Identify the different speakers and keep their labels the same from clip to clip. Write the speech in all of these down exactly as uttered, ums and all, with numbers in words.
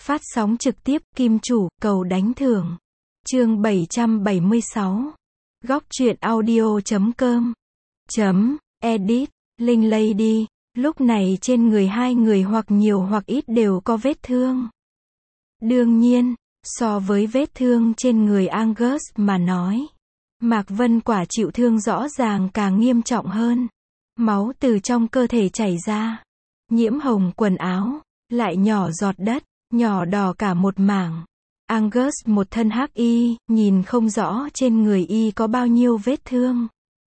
Speaker 1: Phát sóng trực tiếp, Kim Chủ, cầu đánh thưởng. Chương bảy trăm bảy mươi sáu. Góc truyện audio chấm com. Chấm, edit, Linh Lady. Lúc này trên người hai người hoặc nhiều hoặc ít đều có vết thương. Đương nhiên, so với vết thương trên người Angus mà nói, Mạc Vân Quả chịu thương rõ ràng càng nghiêm trọng hơn. Máu từ trong cơ thể chảy ra, nhiễm hồng quần áo, lại nhỏ giọt đất, nhỏ đỏ cả một mảng. Angus một thân hắc y, nhìn không rõ trên người y có bao nhiêu vết thương.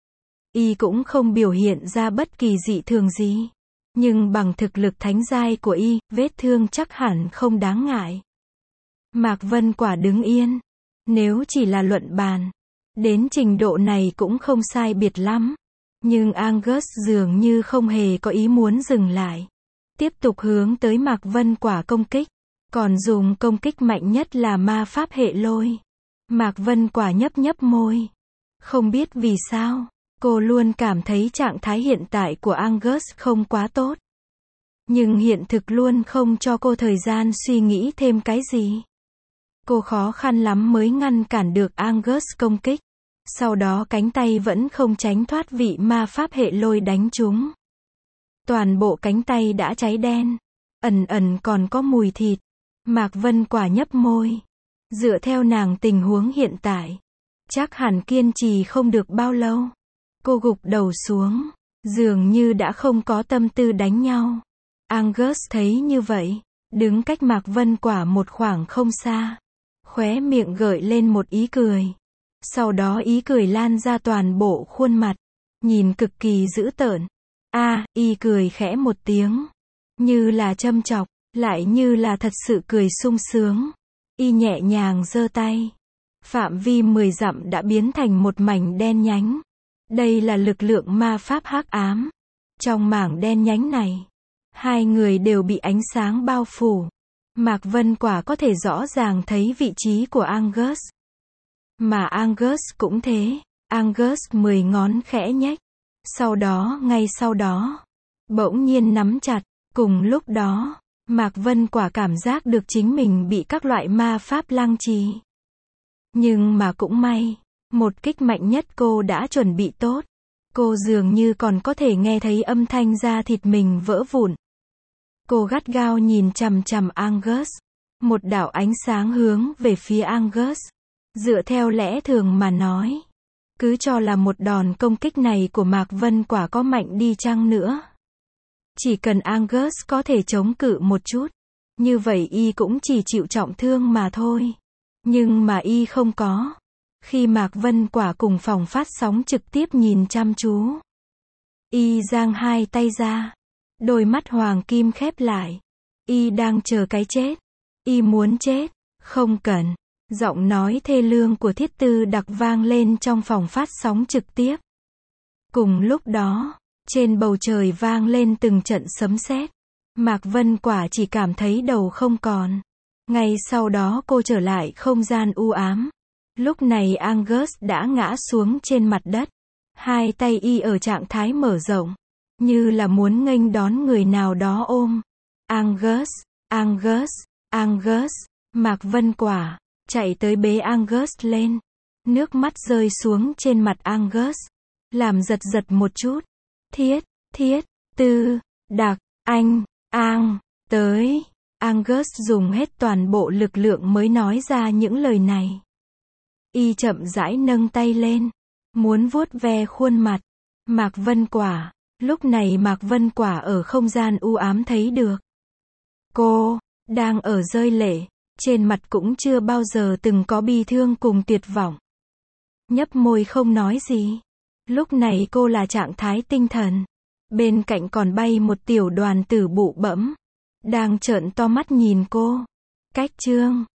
Speaker 1: Y cũng không biểu hiện ra bất kỳ dị thường gì. Nhưng bằng thực lực thánh giai của y, vết thương chắc hẳn không đáng ngại. Mạc Vân Quả đứng yên. Nếu chỉ là luận bàn, đến trình độ này cũng không sai biệt lắm. Nhưng Angus dường như không hề có ý muốn dừng lại. Tiếp tục hướng tới Mạc Vân Quả công kích. Còn dùng công kích mạnh nhất là ma pháp hệ lôi. Mạc Vân Quả nhấp nhấp môi. Không biết vì sao, cô luôn cảm thấy trạng thái hiện tại của Angus không quá tốt. Nhưng hiện thực luôn không cho cô thời gian suy nghĩ thêm cái gì. Cô khó khăn lắm mới ngăn cản được Angus công kích. Sau đó cánh tay vẫn không tránh thoát vị ma pháp hệ lôi đánh trúng. Toàn bộ cánh tay đã cháy đen. Ẩn ẩn còn có mùi thịt. Mạc Vân Quả nhấp môi. Dựa theo nàng tình huống hiện tại, chắc hẳn kiên trì không được bao lâu. Cô gục đầu xuống, dường như đã không có tâm tư đánh nhau. Angus thấy như vậy, đứng cách Mạc Vân Quả một khoảng không xa. Khóe miệng gợi lên một ý cười. Sau đó ý cười lan ra toàn bộ khuôn mặt. Nhìn cực kỳ dữ tợn. A, y cười khẽ một tiếng. Như là châm chọc, lại như là thật sự cười sung sướng. Y nhẹ nhàng giơ tay. Phạm vi mười dặm đã biến thành một mảnh đen nhánh. Đây là lực lượng ma pháp hắc ám. Trong mảng đen nhánh này, hai người đều bị ánh sáng bao phủ. Mạc Vân Quả có thể rõ ràng thấy vị trí của Angus. Mà Angus cũng thế. Angus mười ngón khẽ nhếch. Sau đó, ngay sau đó, bỗng nhiên nắm chặt. Cùng lúc đó, Mạc Vân Quả cảm giác được chính mình bị các loại ma pháp lăng trì. Nhưng mà cũng may, một kích mạnh nhất cô đã chuẩn bị tốt. Cô dường như còn có thể nghe thấy âm thanh da thịt mình vỡ vụn. Cô gắt gao nhìn chằm chằm Angus. Một đạo ánh sáng hướng về phía Angus. Dựa theo lẽ thường mà nói, cứ cho là một đòn công kích này của Mạc Vân Quả có mạnh đi chăng nữa, chỉ cần Angus có thể chống cự một chút, như vậy y cũng chỉ chịu trọng thương mà thôi. Nhưng mà y không có. Khi Mạc Vân Quả cùng phòng phát sóng trực tiếp nhìn chăm chú, y giang hai tay ra. Đôi mắt hoàng kim khép lại. Y đang chờ cái chết. Y muốn chết. Không cần. Giọng nói thê lương của Thiết Tư Đặc vang lên trong phòng phát sóng trực tiếp. Cùng lúc đó, trên bầu trời vang lên từng trận sấm sét. Mạc Vân Quả chỉ cảm thấy đầu không còn. Ngay sau đó cô trở lại không gian u ám. Lúc này Angus đã ngã xuống trên mặt đất. Hai tay y ở trạng thái mở rộng, như là muốn nghênh đón người nào đó ôm. Angus, Angus, Angus. Mạc Vân Quả chạy tới bế Angus lên. Nước mắt rơi xuống trên mặt Angus, làm giật giật một chút. Thiết, Thiết, Tư, Đặc, anh, Ang, tới. Angus dùng hết toàn bộ lực lượng mới nói ra những lời này. Y chậm rãi nâng tay lên, muốn vuốt ve khuôn mặt Mạc Vân Quả. Lúc này Mạc Vân Quả ở không gian u ám thấy được. Cô đang ở rơi lệ, trên mặt cũng chưa bao giờ từng có bi thương cùng tuyệt vọng. Nhấp môi không nói gì. Lúc này cô là trạng thái tinh thần. Bên cạnh còn bay một tiểu đoàn tử bụ bẫm, đang trợn to mắt nhìn cô. Cách chương